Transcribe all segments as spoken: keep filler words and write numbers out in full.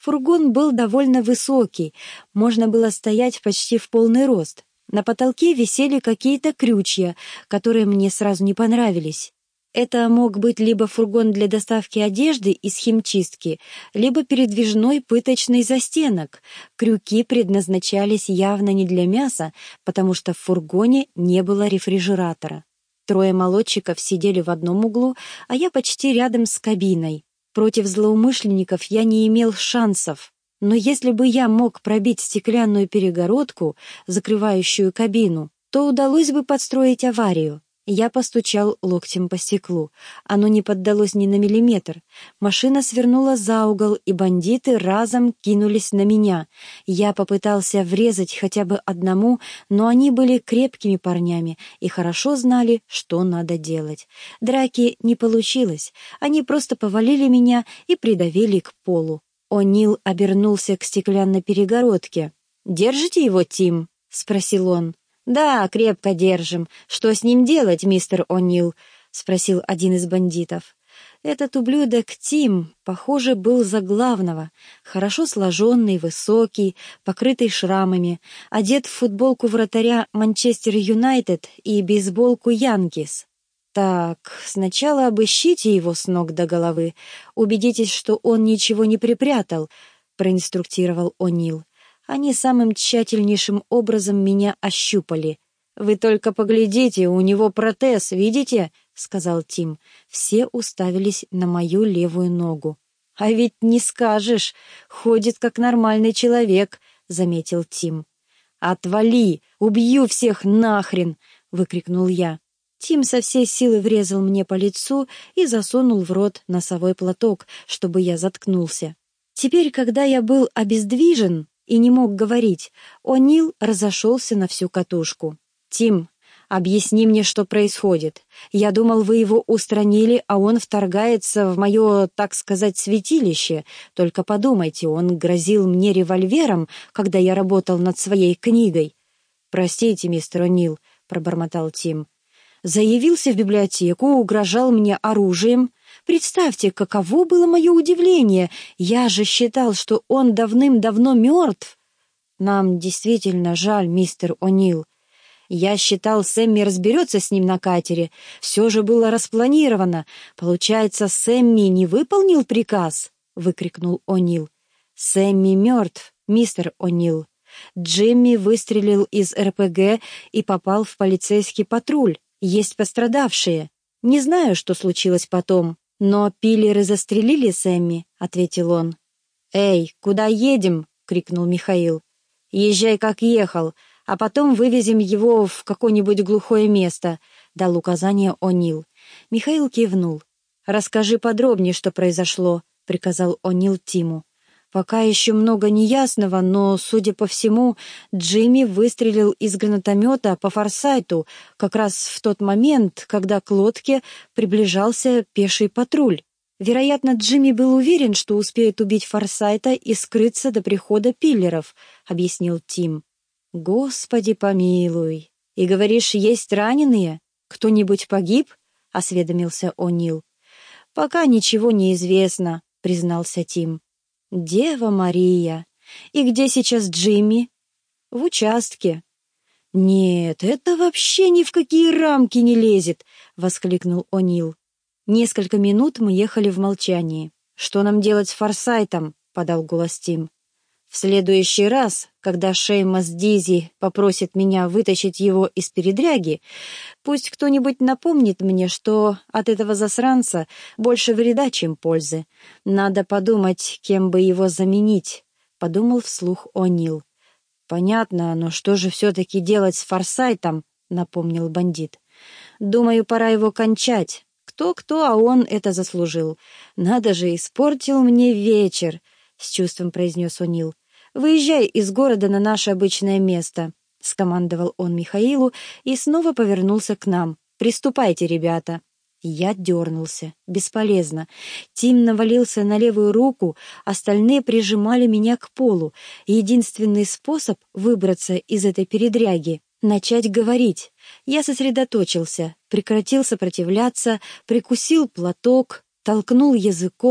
Фургон был довольно высокий, можно было стоять почти в полный рост. На потолке висели какие-то крючья, которые мне сразу не понравились. Это мог быть либо фургон для доставки одежды из химчистки, либо передвижной пыточный застенок. Крюки предназначались явно не для мяса, потому что в фургоне не было рефрижератора. Трое молодчиков сидели в одном углу, а я почти рядом с кабиной. Против злоумышленников я не имел шансов. Но если бы я мог пробить стеклянную перегородку, закрывающую кабину, то удалось бы подстроить аварию. Я постучал локтем по стеклу. Оно не поддалось ни на миллиметр. Машина свернула за угол, и бандиты разом кинулись на меня. Я попытался врезать хотя бы одному, но они были крепкими парнями и хорошо знали, что надо делать. Драки не получилось. Они просто повалили меня и придавили к полу. О'Нил обернулся к стеклянной перегородке. «Держите его, Тим?» — спросил он. «Да, крепко держим. Что с ним делать, мистер О'Нил?» — спросил один из бандитов. Этот ублюдок Тим, похоже, был за главного. Хорошо сложенный, высокий, покрытый шрамами, одет в футболку вратаря Манчестер Юнайтед и бейсболку Янкис. «Так, сначала обыщите его с ног до головы. Убедитесь, что он ничего не припрятал», — проинструктировал О'Нил. Они самым тщательнейшим образом меня ощупали. «Вы только поглядите, у него протез, видите?» — сказал Тим. Все уставились на мою левую ногу. «А ведь не скажешь, ходит как нормальный человек», — заметил Тим. «Отвали! Убью всех нахрен!» — выкрикнул я. Тим со всей силы врезал мне по лицу и засунул в рот носовой платок, чтобы я заткнулся. Теперь, когда я был обездвижен и не мог говорить, О'Нил разошелся на всю катушку. «Тим, объясни мне, что происходит. Я думал, вы его устранили, а он вторгается в мое, так сказать, святилище. Только подумайте, он грозил мне револьвером, когда я работал над своей книгой». «Простите, мистер О'Нил», — пробормотал Тим. «Заявился в библиотеку, угрожал мне оружием. Представьте, каково было мое удивление. Я же считал, что он давным-давно мертв». «Нам действительно жаль, мистер О'Нил. Я считал, Сэмми разберется с ним на катере. Все же было распланировано. Получается, Сэмми не выполнил приказ?» — выкрикнул О'Нил. «Сэмми мертв, мистер О'Нил. Джимми выстрелил из эр пэ гэ и попал в полицейский патруль. Есть пострадавшие. Не знаю, что случилось потом, но пиллеры застрелили Сэмми», — ответил он. «Эй, куда едем?» — крикнул Михаил. «Езжай, как ехал, а потом вывезем его в какое-нибудь глухое место», — дал указание О'Нил. Михаил кивнул. «Расскажи подробнее, что произошло», — приказал О'Нил Тиму. «Пока еще много неясного, но, судя по всему, Джимми выстрелил из гранатомета по Форсайту как раз в тот момент, когда к лодке приближался пеший патруль. Вероятно, Джимми был уверен, что успеет убить Форсайта и скрыться до прихода пиллеров», — объяснил Тим. «Господи помилуй! И говоришь, есть раненые? Кто-нибудь погиб?» — осведомился О'Нил. «Пока ничего не известно», — признался Тим. «Дева Мария! И где сейчас Джимми?» «В участке». «Нет, это вообще ни в какие рамки не лезет!» — воскликнул О'Нил. Несколько минут мы ехали в молчании. «Что нам делать с Форсайтом?» — подал голос Тим. «В следующий раз, когда Шеймас Дизи попросит меня вытащить его из передряги, пусть кто-нибудь напомнит мне, что от этого засранца больше вреда, чем пользы. Надо подумать, кем бы его заменить», — подумал вслух О'Нил. «Понятно, но что же все-таки делать с Форсайтом?» — напомнил бандит. «Думаю, пора его кончать. Кто-кто, а он это заслужил. Надо же, испортил мне вечер», — с чувством произнес О'Нил. «Выезжай из города на наше обычное место», — скомандовал он Михаилу и снова повернулся к нам. «Приступайте, ребята». Я дернулся. Бесполезно. Тим навалился на левую руку, остальные прижимали меня к полу. Единственный способ выбраться из этой передряги — начать говорить. Я сосредоточился, прекратил сопротивляться, прикусил платок, толкнул языком,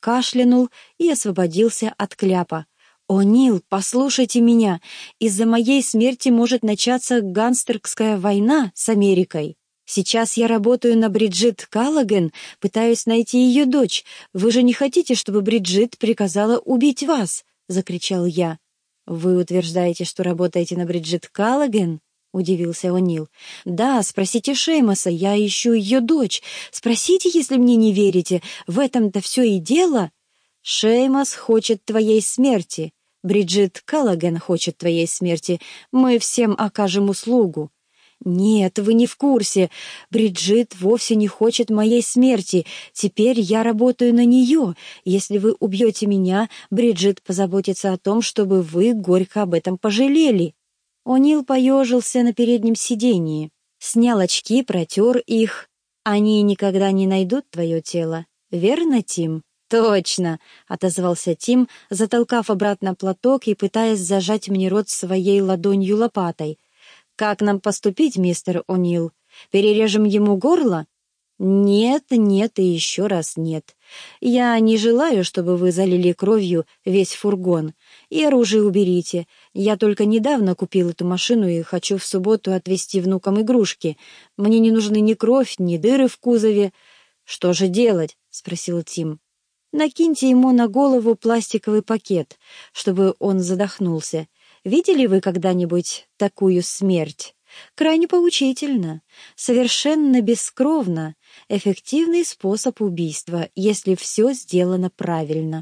кашлянул и освободился от кляпа. «О'Нил, послушайте меня. Из-за моей смерти может начаться гангстерская война с Америкой. Сейчас я работаю на Бриджит Каллаген, пытаюсь найти ее дочь. Вы же не хотите, чтобы Бриджит приказала убить вас?» — закричал я. «Вы утверждаете, что работаете на Бриджит Каллаген?» — удивился О'Нил. «Да, спросите Шеймоса, я ищу ее дочь. Спросите, если мне не верите. В этом-то все и дело. Шеймос хочет твоей смерти. Бриджит Каллаген хочет твоей смерти. Мы всем окажем услугу». «Нет, вы не в курсе. Бриджит вовсе не хочет моей смерти. Теперь я работаю на нее. Если вы убьете меня, Бриджит позаботится о том, чтобы вы горько об этом пожалели». О'Нил поежился на переднем сиденье, снял очки, протер их. «Они никогда не найдут твое тело. Верно, Тим?» «Точно», — отозвался Тим, затолкав обратно платок и пытаясь зажать мне рот своей ладонью-лопатой. «Как нам поступить, мистер О'Нил? Перережем ему горло?» «Нет, нет и еще раз нет. Я не желаю, чтобы вы залили кровью весь фургон. И оружие уберите. Я только недавно купил эту машину и хочу в субботу отвезти внукам игрушки. Мне не нужны ни кровь, ни дыры в кузове». «Что же делать?» — спросил Тим. «Накиньте ему на голову пластиковый пакет, чтобы он задохнулся. Видели вы когда-нибудь такую смерть? Крайне поучительно, совершенно бескровно, эффективный способ убийства, если все сделано правильно».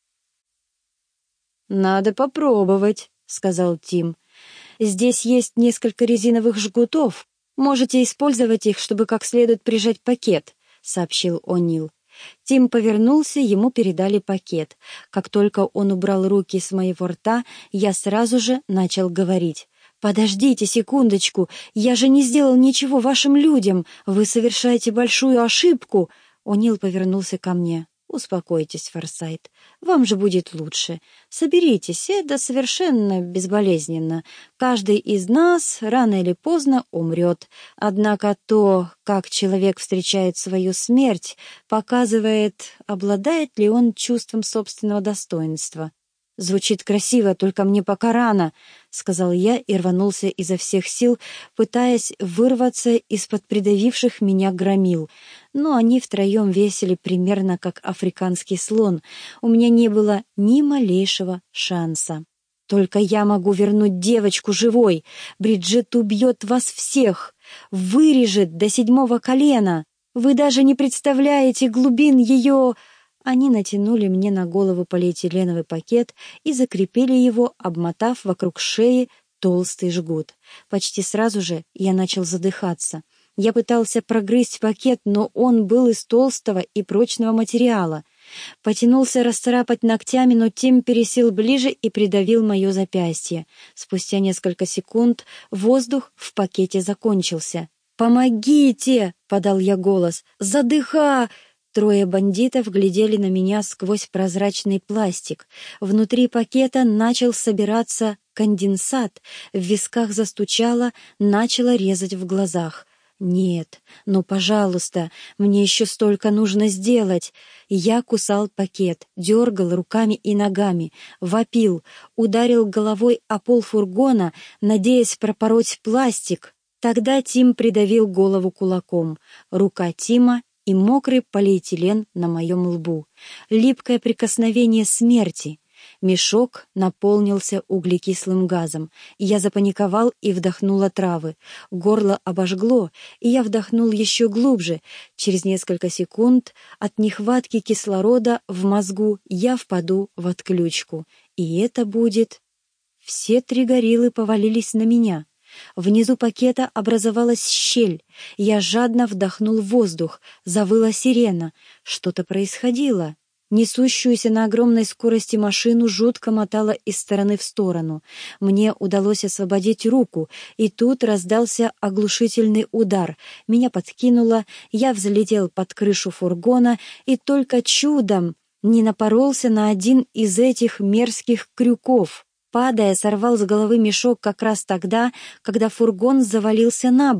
«Надо попробовать», — сказал Тим. «Здесь есть несколько резиновых жгутов. Можете использовать их, чтобы как следует прижать пакет», — сообщил О'Нил. Тим повернулся, ему передали пакет. Как только он убрал руки с моего рта, я сразу же начал говорить. «Подождите секундочку, я же не сделал ничего вашим людям, вы совершаете большую ошибку». О'Нил повернулся ко мне. «Успокойтесь, Форсайт, вам же будет лучше. Соберитесь, это совершенно безболезненно. Каждый из нас рано или поздно умрет. Однако то, как человек встречает свою смерть, показывает, обладает ли он чувством собственного достоинства». «Звучит красиво, только мне пока рано», — сказал я и рванулся изо всех сил, пытаясь вырваться из-под придавивших меня громил. Но они втроем весили примерно как африканский слон. У меня не было ни малейшего шанса. «Только я могу вернуть девочку живой. Бриджит убьет вас всех, вырежет до седьмого колена. Вы даже не представляете глубин ее...» Они натянули мне на голову полиэтиленовый пакет и закрепили его, обмотав вокруг шеи толстый жгут. Почти сразу же я начал задыхаться. Я пытался прогрызть пакет, но он был из толстого и прочного материала. Потянулся расцарапать ногтями, но Тим пересел ближе и придавил мое запястье. Спустя несколько секунд воздух в пакете закончился. «Помогите!» — подал я голос. «Задыха!» Трое бандитов глядели на меня сквозь прозрачный пластик. Внутри пакета начал собираться конденсат, в висках застучало, начало резать в глазах. «Нет, ну, пожалуйста, мне еще столько нужно сделать». Я кусал пакет, дергал руками и ногами, вопил, ударил головой о пол фургона, надеясь пропороть пластик. Тогда Тим придавил голову кулаком. Рука Тима и мокрый полиэтилен на моем лбу. Липкое прикосновение смерти. Мешок наполнился углекислым газом. Я запаниковал и вдохнул отравы. Горло обожгло, и я вдохнул еще глубже. Через несколько секунд от нехватки кислорода в мозгу я впаду в отключку. И это будет... Все три гориллы повалились на меня. Внизу пакета образовалась щель. Я жадно вдохнул воздух. Завыла сирена. Что-то происходило. Несущуюся на огромной скорости машину жутко мотало из стороны в сторону. Мне удалось освободить руку, и тут раздался оглушительный удар. Меня подкинуло, я взлетел под крышу фургона и только чудом не напоролся на один из этих мерзких крюков. Падая, сорвал с головы мешок как раз тогда, когда фургон завалился на бок.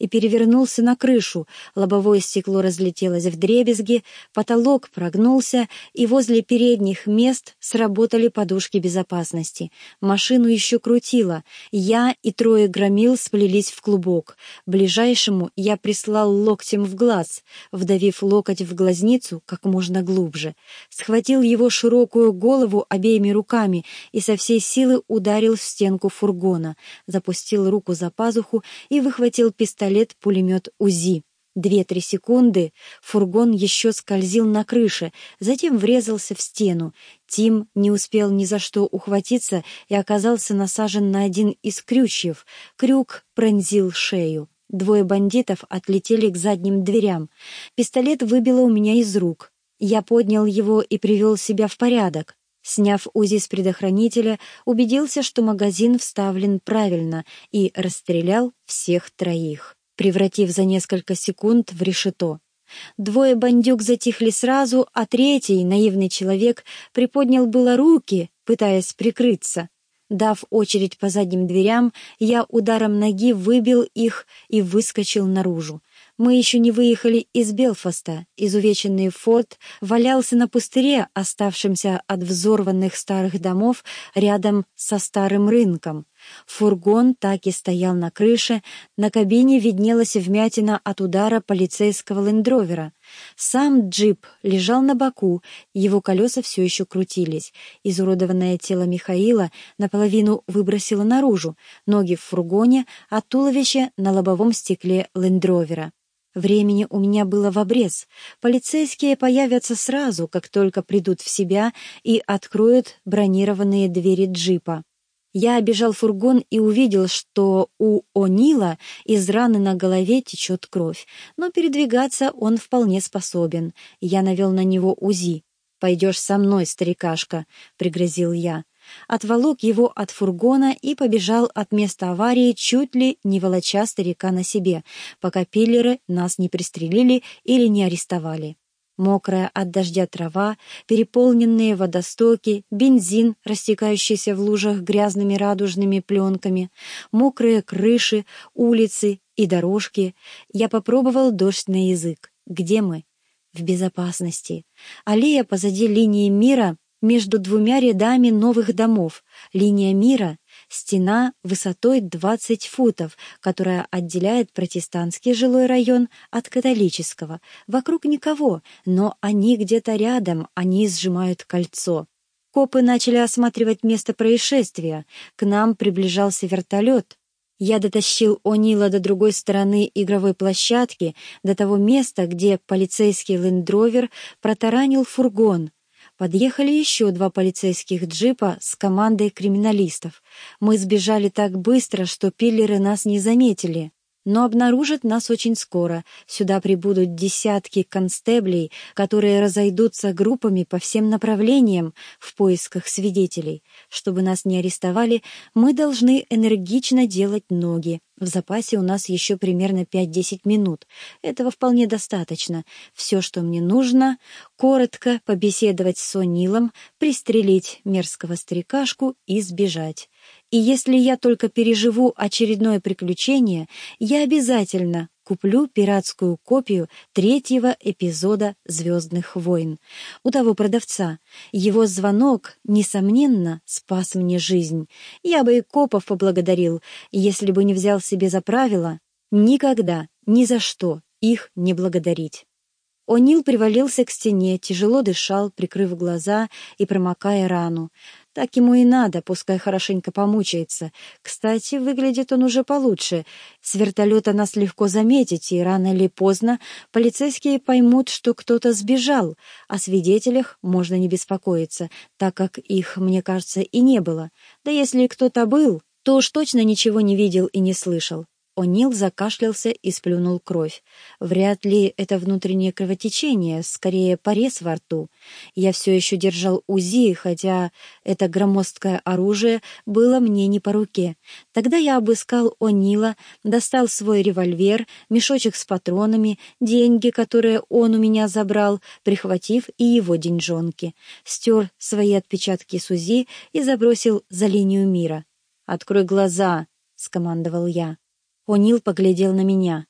и перевернулся на крышу, лобовое стекло разлетелось вдребезги, потолок прогнулся, и возле передних мест сработали подушки безопасности. Машину еще крутило. Я и трое громил сплелись в клубок. Ближайшему я прислал локтем в глаз, вдавив локоть в глазницу как можно глубже. Схватил его широкую голову обеими руками и со всей силы ударил в стенку фургона, запустил руку за пазуху и выхватил пистолет-пулемет УЗИ. Две-три секунды фургон еще скользил на крыше, затем врезался в стену. Тим не успел ни за что ухватиться и оказался насажен на один из крючьев. Крюк пронзил шею. Двое бандитов отлетели к задним дверям. Пистолет выбило у меня из рук. Я поднял его и привел себя в порядок. Сняв УЗИ с предохранителя, убедился, что магазин вставлен правильно, и расстрелял всех троих, превратив за несколько секунд в решето. Двое бандюк затихли сразу, а третий, наивный человек, приподнял было руки, пытаясь прикрыться. Дав очередь по задним дверям, я ударом ноги выбил их и выскочил наружу. Мы еще не выехали из Белфаста. Изувеченный форт валялся на пустыре, оставшемся от взорванных старых домов рядом со старым рынком. Фургон так и стоял на крыше, на кабине виднелась вмятина от удара полицейского лендровера. Сам джип лежал на боку, его колеса все еще крутились. Изуродованное тело Михаила наполовину выбросило наружу, ноги в фургоне, а туловище на лобовом стекле лендровера. Времени у меня было в обрез. Полицейские появятся сразу, как только придут в себя, и откроют бронированные двери джипа. Я обежал фургон и увидел, что у О'Нила из раны на голове течет кровь, но передвигаться он вполне способен. Я навел на него УЗИ. «Пойдешь со мной, старикашка», — пригрозил я. Отволок его от фургона и побежал от места аварии, чуть ли не волоча старика на себе, пока пиллеры нас не пристрелили или не арестовали. Мокрая от дождя трава, переполненные водостоки, бензин, растекающийся в лужах грязными радужными пленками, мокрые крыши, улицы и дорожки. Я попробовал дождь на язык. Где мы? В безопасности. Аллея позади линии мира между двумя рядами новых домов. Линия мира — стена высотой двадцать футов, которая отделяет протестантский жилой район от католического. Вокруг никого, но они где-то рядом, они сжимают кольцо. Копы начали осматривать место происшествия. К нам приближался вертолет. Я дотащил О'Нила до другой стороны игровой площадки, до того места, где полицейский лендровер протаранил фургон. Подъехали еще два полицейских джипа с командой криминалистов. Мы сбежали так быстро, что пиллеры нас не заметили. Но обнаружат нас очень скоро. Сюда прибудут десятки констеблей, которые разойдутся группами по всем направлениям в поисках свидетелей. Чтобы нас не арестовали, мы должны энергично делать ноги. В запасе у нас еще примерно пять-десять минут. Этого вполне достаточно. Все, что мне нужно — коротко побеседовать с О'Нилом, пристрелить мерзкого старикашку и сбежать. И если я только переживу очередное приключение, я обязательно куплю пиратскую копию третьего эпизода «Звездных войн» у того продавца. Его звонок, несомненно, спас мне жизнь. Я бы и копов поблагодарил, если бы не взял себе за правило никогда, ни за что их не благодарить. О'Нил привалился к стене, тяжело дышал, прикрыв глаза и промокая рану. Так ему и надо, пускай хорошенько помучается. Кстати, выглядит он уже получше. С вертолета нас легко заметить, и рано или поздно полицейские поймут, что кто-то сбежал. О свидетелях можно не беспокоиться, так как их, мне кажется, и не было. Да если кто-то был, то уж точно ничего не видел и не слышал. О'Нил закашлялся и сплюнул кровь. Вряд ли это внутреннее кровотечение, скорее порез во рту. Я все еще держал УЗИ, хотя это громоздкое оружие было мне не по руке. Тогда я обыскал О'Нила, достал свой револьвер, мешочек с патронами, деньги, которые он у меня забрал, прихватив и его деньжонки. Стер свои отпечатки с УЗИ и забросил за линию мира. «Открой глаза», — скомандовал я. О'Нил поглядел на меня.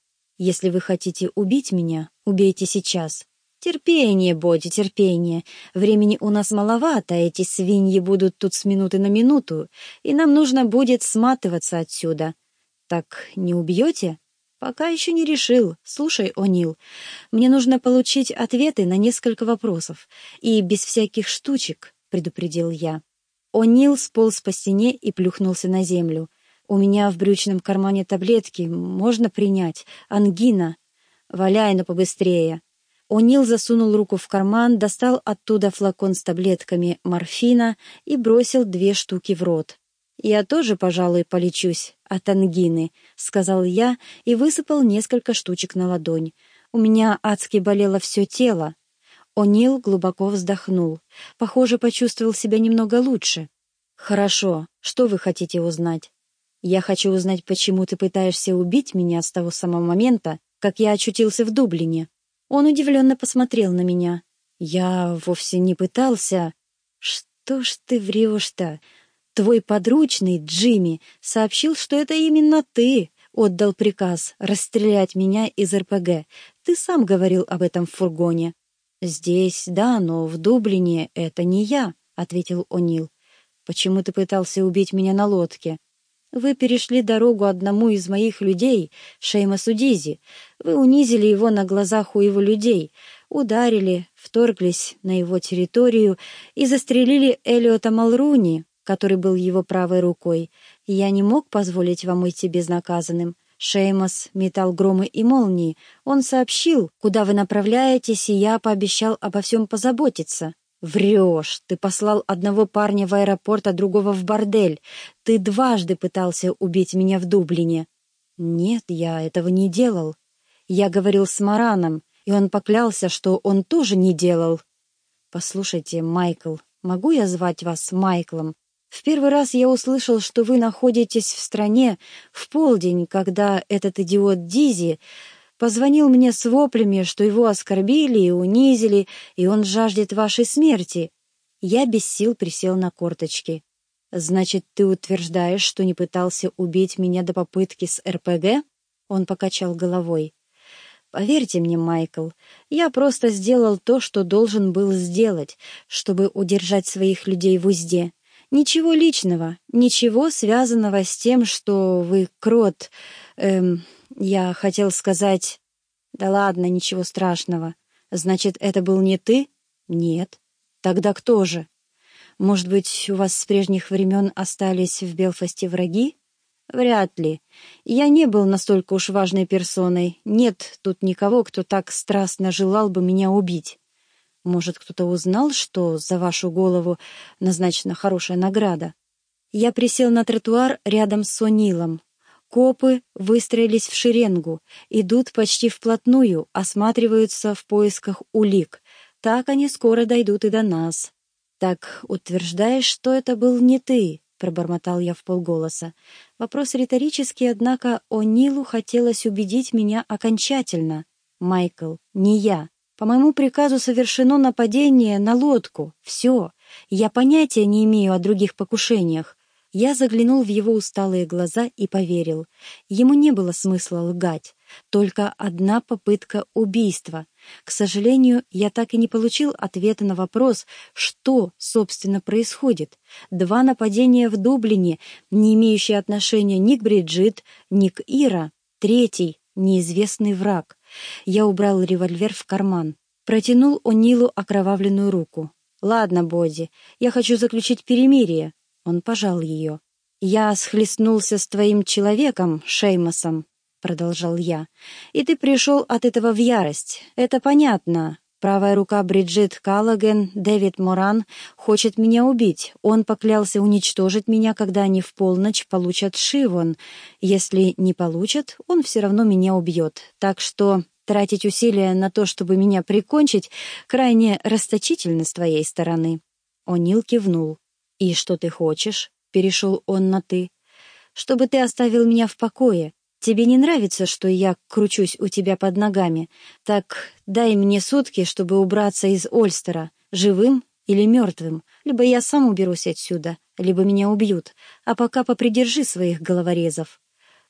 Если вы хотите убить меня, убейте сейчас. Терпение, Боди, терпение. Времени у нас маловато, эти свиньи будут тут с минуты на минуту, и нам нужно будет сматываться отсюда. Так не убьете? Пока еще не решил. Слушай, О'Нил, мне нужно получить ответы на несколько вопросов, и без всяких штучек, предупредил я. О'Нил сполз по стене и плюхнулся на землю. У меня в брючном кармане таблетки, можно принять. Ангина. Валяй, но побыстрее. О'Нил засунул руку в карман, достал оттуда флакон с таблетками морфина и бросил две штуки в рот. «Я тоже, пожалуй, полечусь от ангины», — сказал я и высыпал несколько штучек на ладонь. У меня адски болело все тело. О'Нил глубоко вздохнул. Похоже, почувствовал себя немного лучше. «Хорошо. Что вы хотите узнать?» «Я хочу узнать, почему ты пытаешься убить меня с того самого момента, как я очутился в Дублине». Он удивленно посмотрел на меня. «Я вовсе не пытался...» «Что ж ты врешь-то? Твой подручный, Джимми, сообщил, что это именно ты отдал приказ расстрелять меня из эр пэ гэ. Ты сам говорил об этом в фургоне». «Здесь, да, но в Дублине это не я», — ответил О'Нил. «Почему ты пытался убить меня на лодке?» «Вы перешли дорогу одному из моих людей, Шеймасу Дизи. Вы унизили его на глазах у его людей, ударили, вторглись на его территорию и застрелили Эллиота Малруни, который был его правой рукой. Я не мог позволить вам уйти безнаказанным. Шеймас метал громы и молнии. Он сообщил, куда вы направляетесь, и я пообещал обо всем позаботиться». «Врешь! Ты послал одного парня в аэропорт, а другого в бордель. Ты дважды пытался убить меня в Дублине». «Нет, я этого не делал. Я говорил с Мараном, и он поклялся, что он тоже не делал». «Послушайте, Майкл, могу я звать вас Майклом? В первый раз я услышал, что вы находитесь в стране в полдень, когда этот идиот Дизи позвонил мне с воплями, что его оскорбили и унизили, и он жаждет вашей смерти». Я без сил присел на корточки. «Значит, ты утверждаешь, что не пытался убить меня до попытки с эр пэ гэ?» Он покачал головой. «Поверьте мне, Майкл, я просто сделал то, что должен был сделать, чтобы удержать своих людей в узде. Ничего личного, ничего связанного с тем, что вы крот... Эм, я хотел сказать...» «Да ладно, ничего страшного. Значит, это был не ты?» «Нет». «Тогда кто же? Может быть, у вас с прежних времен остались в Белфасте враги?» «Вряд ли. Я не был настолько уж важной персоной. Нет тут никого, кто так страстно желал бы меня убить. Может, кто-то узнал, что за вашу голову назначена хорошая награда?» Я присел на тротуар рядом с О'Нилом. Копы выстроились в шеренгу, идут почти вплотную, осматриваются в поисках улик. Так они скоро дойдут и до нас. «Так утверждаешь, что это был не ты?» — пробормотал я вполголоса. Вопрос риторический, однако О'Нилу хотелось убедить меня окончательно. «Майкл, не я. По моему приказу совершено нападение на лодку. Все. Я понятия не имею о других покушениях». Я заглянул в его усталые глаза и поверил. Ему не было смысла лгать. Только одна попытка убийства. К сожалению, я так и не получил ответа на вопрос, что, собственно, происходит. Два нападения в Дублине, не имеющие отношения ни к Бриджит, ни к Ира. Третий — неизвестный враг. Я убрал револьвер в карман. Протянул О'Нилу окровавленную руку. «Ладно, Боди, я хочу заключить перемирие». Он пожал ее. «Я схлестнулся с твоим человеком, Шеймасом», — продолжал я, — «и ты пришел от этого в ярость. Это понятно. Правая рука Бриджит Каллоген, Дэвид Моран, хочет меня убить. Он поклялся уничтожить меня, когда они в полночь получат Шивон. Если не получат, он все равно меня убьет. Так что тратить усилия на то, чтобы меня прикончить, крайне расточительно с твоей стороны». О'Нил кивнул. «И что ты хочешь?» — перешел он на «ты». «Чтобы ты оставил меня в покое. Тебе не нравится, что я кручусь у тебя под ногами? Так дай мне сутки, чтобы убраться из Ольстера, живым или мертвым. Либо я сам уберусь отсюда, либо меня убьют. А пока попридержи своих головорезов».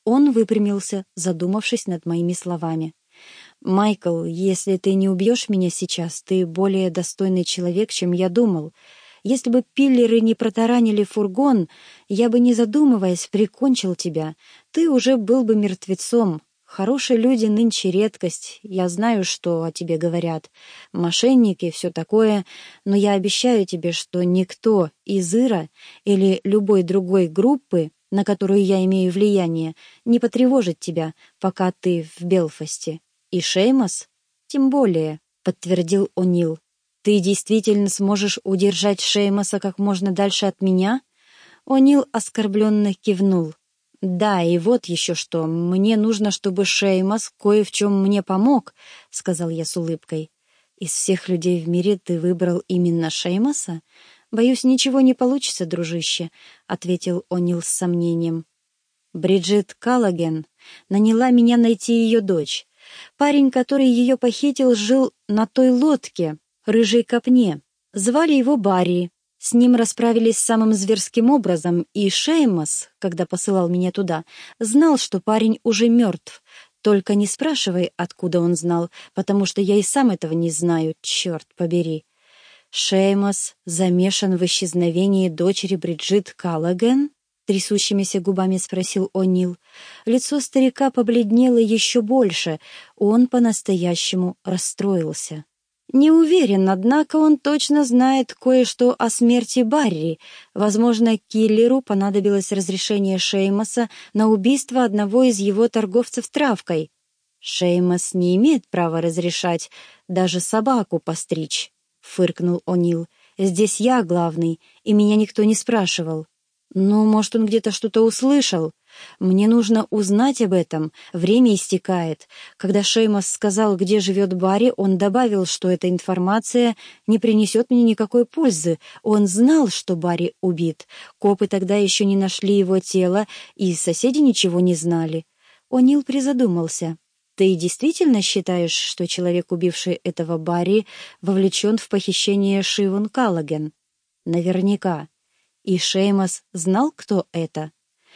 Он выпрямился, задумавшись над моими словами. «Майкл, если ты не убьешь меня сейчас, ты более достойный человек, чем я думал. Если бы пиллеры не протаранили фургон, я бы, не задумываясь, прикончил тебя. Ты уже был бы мертвецом. Хорошие люди нынче редкость, я знаю, что о тебе говорят. Мошенники, все такое, но я обещаю тебе, что никто из Ира или любой другой группы, на которую я имею влияние, не потревожит тебя, пока ты в Белфасте. И Шеймос? Тем более, — подтвердил О'Нил. Ты действительно сможешь удержать Шеймоса как можно дальше от меня? О'Нил оскорбленно кивнул. «Да, и вот еще что. Мне нужно, чтобы Шеймос кое в чем мне помог», — сказал я с улыбкой. «Из всех людей в мире ты выбрал именно Шеймоса? Боюсь, ничего не получится, дружище», — ответил О'Нил с сомнением. «Бриджит Каллаген наняла меня найти ее дочь. Парень, который ее похитил, жил на той лодке, рыжей копне. Звали его Барри. С ним расправились самым зверским образом, и Шеймос, когда посылал меня туда, знал, что парень уже мертв. Только не спрашивай, откуда он знал, потому что я и сам этого не знаю, черт побери. Шеймос замешан в исчезновении дочери Бриджит Каллаген? Трясущимися губами спросил О'Нил. Лицо старика побледнело еще больше, он по-настоящему расстроился. Не уверен, однако он точно знает кое-что о смерти Барри. Возможно, киллеру понадобилось разрешение Шеймоса на убийство одного из его торговцев травкой. Шеймос не имеет права разрешать даже собаку постричь, — фыркнул О'Нил. Здесь я главный, и меня никто не спрашивал. Ну, может, он где-то что-то услышал. Мне нужно узнать об этом. Время истекает. Когда Шеймос сказал, где живет Барри, он добавил, что эта информация не принесет мне никакой пользы. Он знал, что Барри убит. Копы тогда еще не нашли его тело, и соседи ничего не знали. О'Нил призадумался. «Ты действительно считаешь, что человек, убивший этого Барри, вовлечен в похищение Шивон Каллаген?» «Наверняка. И Шеймос знал, кто это?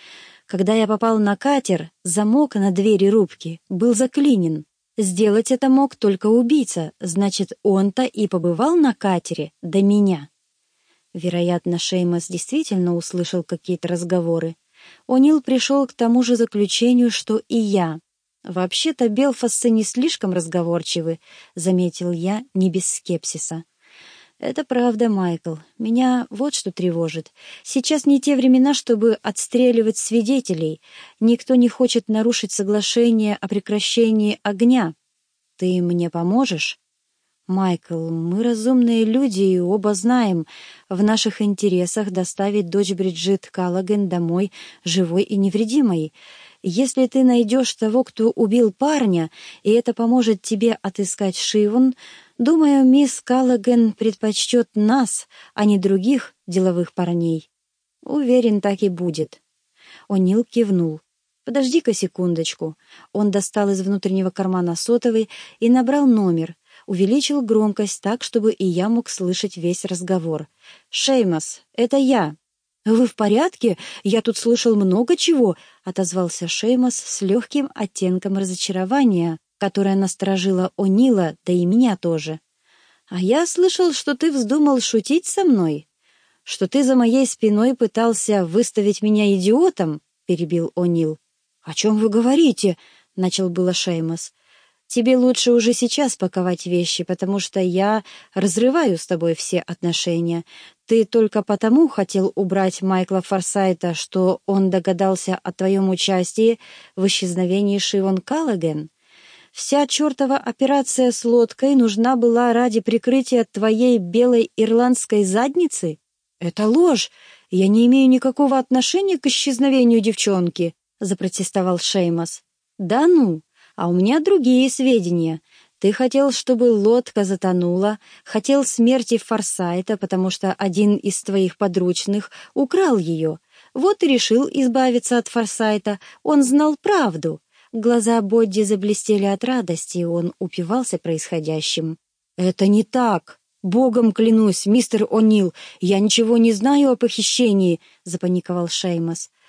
Когда я попал на катер, замок на двери рубки был заклинен. Сделать это мог только убийца, значит, он-то и побывал на катере до меня». Вероятно, Шеймос действительно услышал какие-то разговоры. О'Нил пришел к тому же заключению, что и я. «Вообще-то белфастцы не слишком разговорчивы», — заметил я не без скепсиса. «Это правда, Майкл. Меня вот что тревожит. Сейчас не те времена, чтобы отстреливать свидетелей. Никто не хочет нарушить соглашение о прекращении огня. Ты мне поможешь?» «Майкл, мы разумные люди и оба знаем, в наших интересах доставить дочь Бриджит Каллаген домой живой и невредимой. Если ты найдешь того, кто убил парня, и это поможет тебе отыскать Шивон, думаю, мисс Каллаген предпочтет нас, а не других деловых парней». «Уверен, так и будет». О'Нил кивнул. «Подожди-ка секундочку». Он достал из внутреннего кармана сотовый и набрал номер, увеличил громкость так, чтобы и я мог слышать весь разговор. «Шеймос, это я». «Вы в порядке? Я тут слышал много чего», — отозвался Шеймос с легким оттенком разочарования, которое насторожило О'Нила, да и меня тоже. «А я слышал, что ты вздумал шутить со мной, что ты за моей спиной пытался выставить меня идиотом», — перебил О'Нил. «О чем вы говорите?» — начал было Шеймос. «Тебе лучше уже сейчас паковать вещи, потому что я разрываю с тобой все отношения. Ты только потому хотел убрать Майкла Форсайта, что он догадался о твоем участии в исчезновении Шивон Каллаген. Вся чертова операция с лодкой нужна была ради прикрытия твоей белой ирландской задницы? Это ложь! Я не имею никакого отношения к исчезновению девчонки», — запротестовал Шеймос. «Да ну! А у меня другие сведения. Ты хотел, чтобы лодка затонула, хотел смерти Форсайта, потому что один из твоих подручных украл ее. Вот и решил избавиться от Форсайта. Он знал правду». Глаза Бодди заблестели от радости, и он упивался происходящим. «Это не так. Богом клянусь, мистер О'Нил, я ничего не знаю о похищении», — запаниковал Шеймос.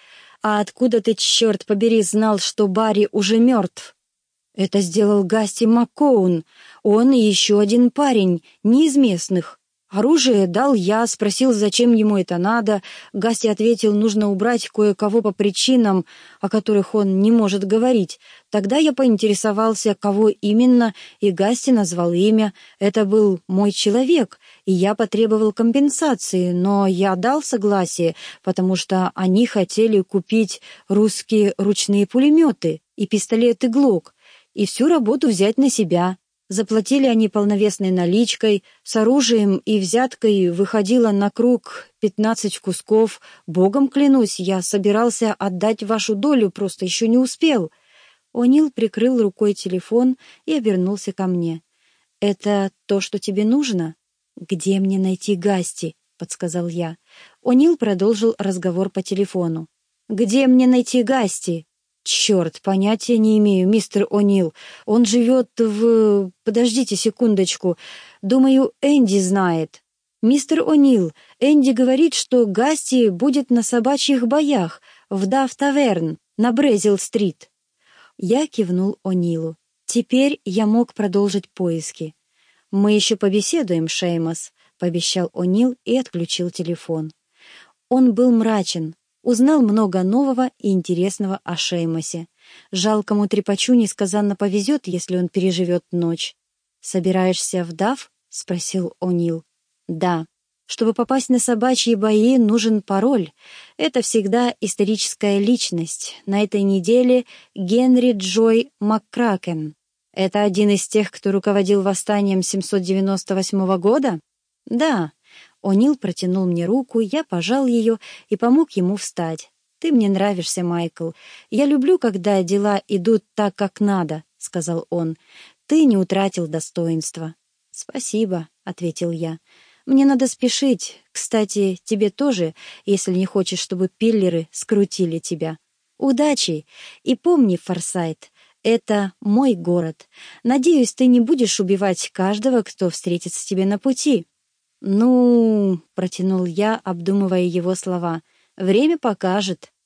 «А откуда ты, черт побери, знал, что Барри уже мертв?» «Это сделал Гасти МакКоун. Он и еще один парень, не из местных. Оружие дал я, спросил, зачем ему это надо. Гасти ответил, нужно убрать кое-кого по причинам, о которых он не может говорить. Тогда я поинтересовался, кого именно, и Гасти назвал имя. Это был мой человек, и я потребовал компенсации, но я дал согласие, потому что они хотели купить русские ручные пулеметы и пистолеты «Глок», и всю работу взять на себя. Заплатили они полновесной наличкой, с оружием и взяткой выходило на круг пятнадцать кусков. Богом клянусь, я собирался отдать вашу долю, просто еще не успел». О'Нил прикрыл рукой телефон и обернулся ко мне. «Это то, что тебе нужно?» «Где мне найти Гасти?» — подсказал я. О'Нил продолжил разговор по телефону. «Где мне найти Гасти?» «Черт, понятия не имею, мистер О'Нил. Он живет в... Подождите секундочку. Думаю, Энди знает». «Мистер О'Нил, Энди говорит, что Гасти будет на собачьих боях в Даф-Таверн на Брезил-стрит». Я кивнул О'Нилу. Теперь я мог продолжить поиски. «Мы еще побеседуем, Шеймос», — пообещал О'Нил и отключил телефон. Он был мрачен. Узнал много нового и интересного о Шеймосе. Жалкому трепачу несказанно повезет, если он переживет ночь. «Собираешься в Даф?» — спросил О'Нил. «Да. Чтобы попасть на собачьи бои, нужен пароль. Это всегда историческая личность. На этой неделе Генри Джой МакКракен. Это один из тех, кто руководил восстанием семьсот девяносто восьмого года?» «Да». О'Нил протянул мне руку, я пожал ее и помог ему встать. «Ты мне нравишься, Майкл. Я люблю, когда дела идут так, как надо», — сказал он. «Ты не утратил достоинства». «Спасибо», — ответил я. «Мне надо спешить. Кстати, тебе тоже, если не хочешь, чтобы пиллеры скрутили тебя. Удачи! И помни, Форсайт, это мой город. Надеюсь, ты не будешь убивать каждого, кто встретится тебе на пути». «Ну...» — протянул я, обдумывая его слова. «Время покажет».